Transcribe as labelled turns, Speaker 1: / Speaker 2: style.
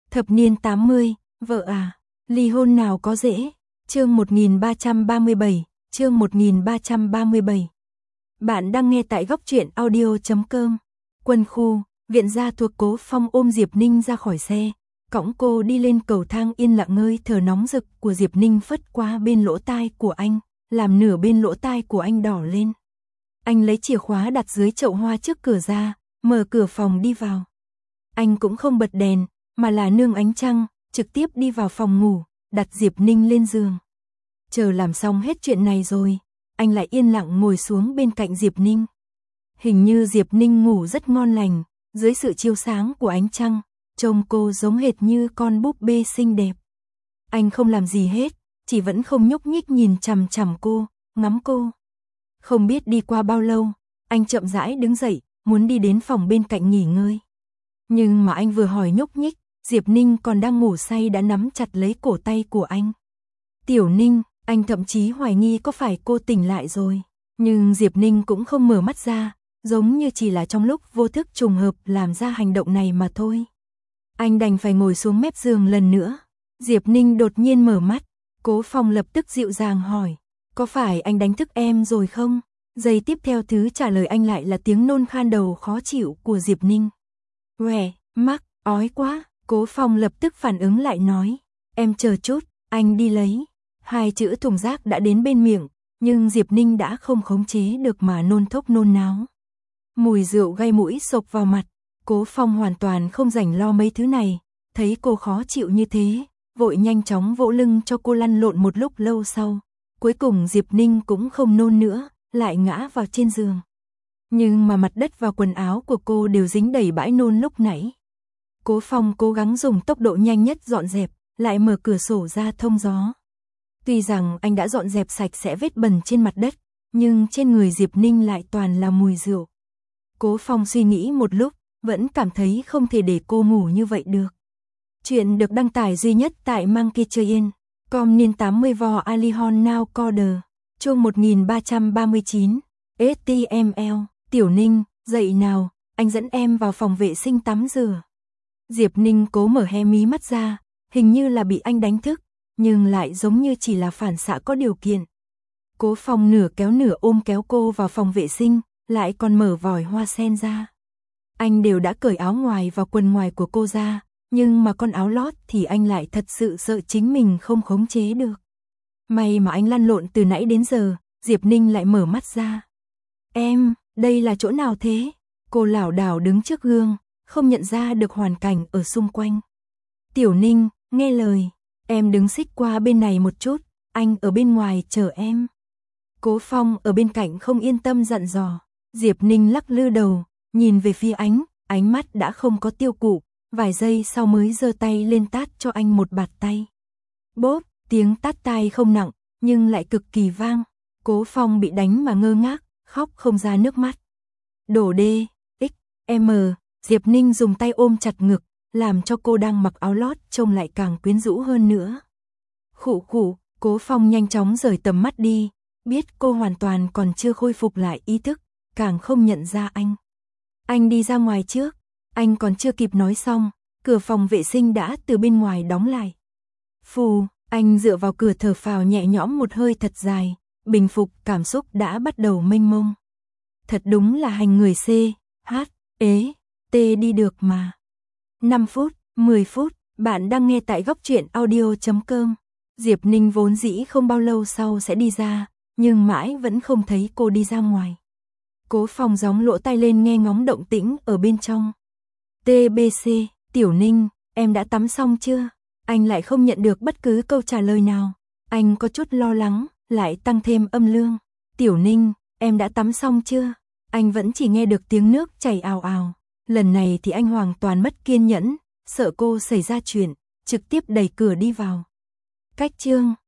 Speaker 1: Thập niên 80, vợ à, ly hôn nào có dễ. Chương 1337, chương 1337. Bạn đang nghe tại góc truyện audio.com. Quân khu, viện gia thuộc Cố Phong ôm Diệp Ninh ra khỏi xe, cõng cô đi lên cầu thang, yên lặng ngơi thở nóng rực của Diệp Ninh phất qua bên lỗ tai của anh, làm nửa bên lỗ tai của anh đỏ lên. Anh lấy chìa khóa đặt dưới chậu hoa trước cửa ra, mở cửa phòng đi vào. Anh cũng không bật đèn, mà là nương ánh trăng, trực tiếp đi vào phòng ngủ, đặt Diệp Ninh lên giường. Chờ làm xong hết chuyện này rồi, anh lại yên lặng ngồi xuống bên cạnh Diệp Ninh. Hình như Diệp Ninh ngủ rất ngon lành, dưới sự chiếu sáng của ánh trăng, trông cô giống hệt như con búp bê xinh đẹp. Anh không làm gì hết, chỉ vẫn không nhúc nhích nhìn chằm chằm cô, ngắm cô. Không biết đi qua bao lâu, anh chậm rãi đứng dậy, muốn đi đến phòng bên cạnh nghỉ ngơi. Nhưng mà anh vừa hỏi nhúc nhích, Diệp Ninh còn đang ngủ say đã nắm chặt lấy cổ tay của anh. Tiểu Ninh, anh thậm chí hoài nghi có phải cô tỉnh lại rồi. Nhưng Diệp Ninh cũng không mở mắt ra, giống như chỉ là trong lúc vô thức trùng hợp làm ra hành động này mà thôi. Anh đành phải ngồi xuống mép giường lần nữa. Diệp Ninh đột nhiên mở mắt, Cố Phong lập tức dịu dàng hỏi, có phải anh đánh thức em rồi không? Giây tiếp theo thứ trả lời anh lại là tiếng nôn khan đầu khó chịu của Diệp Ninh. Uể, mắc, ói quá. Cố Phong lập tức phản ứng lại nói, em chờ chút, anh đi lấy. Hai chữ thùng rác đã đến bên miệng, nhưng Diệp Ninh đã không khống chế được mà nôn thốc nôn náo. Mùi rượu gây mũi xộc vào mặt, Cố Phong hoàn toàn không rảnh lo mấy thứ này, thấy cô khó chịu như thế, vội nhanh chóng vỗ lưng cho cô lăn lộn một lúc lâu sau. Cuối cùng Diệp Ninh cũng không nôn nữa, lại ngã vào trên giường. Nhưng mà mặt đất và quần áo của cô đều dính đầy bãi nôn lúc nãy. Cố Phong cố gắng dùng tốc độ nhanh nhất dọn dẹp, lại mở cửa sổ ra thông gió. Tuy rằng anh đã dọn dẹp sạch sẽ vết bẩn trên mặt đất, nhưng trên người Diệp Ninh lại toàn là mùi rượu. Cố Phong suy nghĩ một lúc, vẫn cảm thấy không thể để cô ngủ như vậy được. Chuyện được đăng tải duy nhất tại Monkeychain.com niên 80 vò Alihon Now Coder. Chương 1339. HTML. Tiểu Ninh, dậy nào, anh dẫn em vào phòng vệ sinh tắm rửa. Diệp Ninh cố mở hé mí mắt ra, hình như là bị anh đánh thức, nhưng lại giống như chỉ là phản xạ có điều kiện. Cố Phong nửa kéo nửa ôm kéo cô vào phòng vệ sinh, lại còn mở vòi hoa sen ra. Anh đều đã cởi áo ngoài và quần ngoài của cô ra, nhưng mà con áo lót thì anh lại thật sự sợ chính mình không khống chế được. May mà anh lăn lộn từ nãy đến giờ, Diệp Ninh lại mở mắt ra. Em, đây là chỗ nào thế? Cô lảo đảo đứng trước gương, không nhận ra được hoàn cảnh ở xung quanh. Tiểu Ninh, nghe lời, em đứng xích qua bên này một chút, anh ở bên ngoài chờ em. Cố Phong ở bên cạnh không yên tâm dặn dò. Diệp Ninh lắc lư đầu, nhìn về phía ánh mắt đã không có tiêu cự, vài giây sau mới giơ tay lên tát cho anh một bạt tay. Bốp, tiếng tát tai không nặng, nhưng lại cực kỳ vang. Cố Phong bị đánh mà ngơ ngác, khóc không ra nước mắt. Đổ đê, M, Diệp Ninh dùng tay ôm chặt ngực, làm cho cô đang mặc áo lót trông lại càng quyến rũ hơn nữa. Khụ khụ, Cố Phong nhanh chóng rời tầm mắt đi, biết cô hoàn toàn còn chưa khôi phục lại ý thức, càng không nhận ra anh. Anh đi ra ngoài trước, anh còn chưa kịp nói xong, cửa phòng vệ sinh đã từ bên ngoài đóng lại. Phù, anh dựa vào cửa thở phào nhẹ nhõm một hơi thật dài, bình phục cảm xúc đã bắt đầu mênh mông. Thật đúng là hành người C, H, ế, T đi được mà. 5 phút, 10 phút, bạn đang nghe tại góc truyện audio.com. Diệp Ninh vốn dĩ không bao lâu sau sẽ đi ra, nhưng mãi vẫn không thấy cô đi ra ngoài. Cố Phong gióng lỗ tai lên nghe ngóng động tĩnh ở bên trong. TBC, Tiểu Ninh, em đã tắm xong chưa? Anh lại không nhận được bất cứ câu trả lời nào. Anh có chút lo lắng, lại tăng thêm âm lượng. Tiểu Ninh, em đã tắm xong chưa? Anh vẫn chỉ nghe được tiếng nước chảy ào ào. Lần này thì anh hoàn toàn mất kiên nhẫn, sợ cô xảy ra chuyện, trực tiếp đẩy cửa đi vào. Cách chương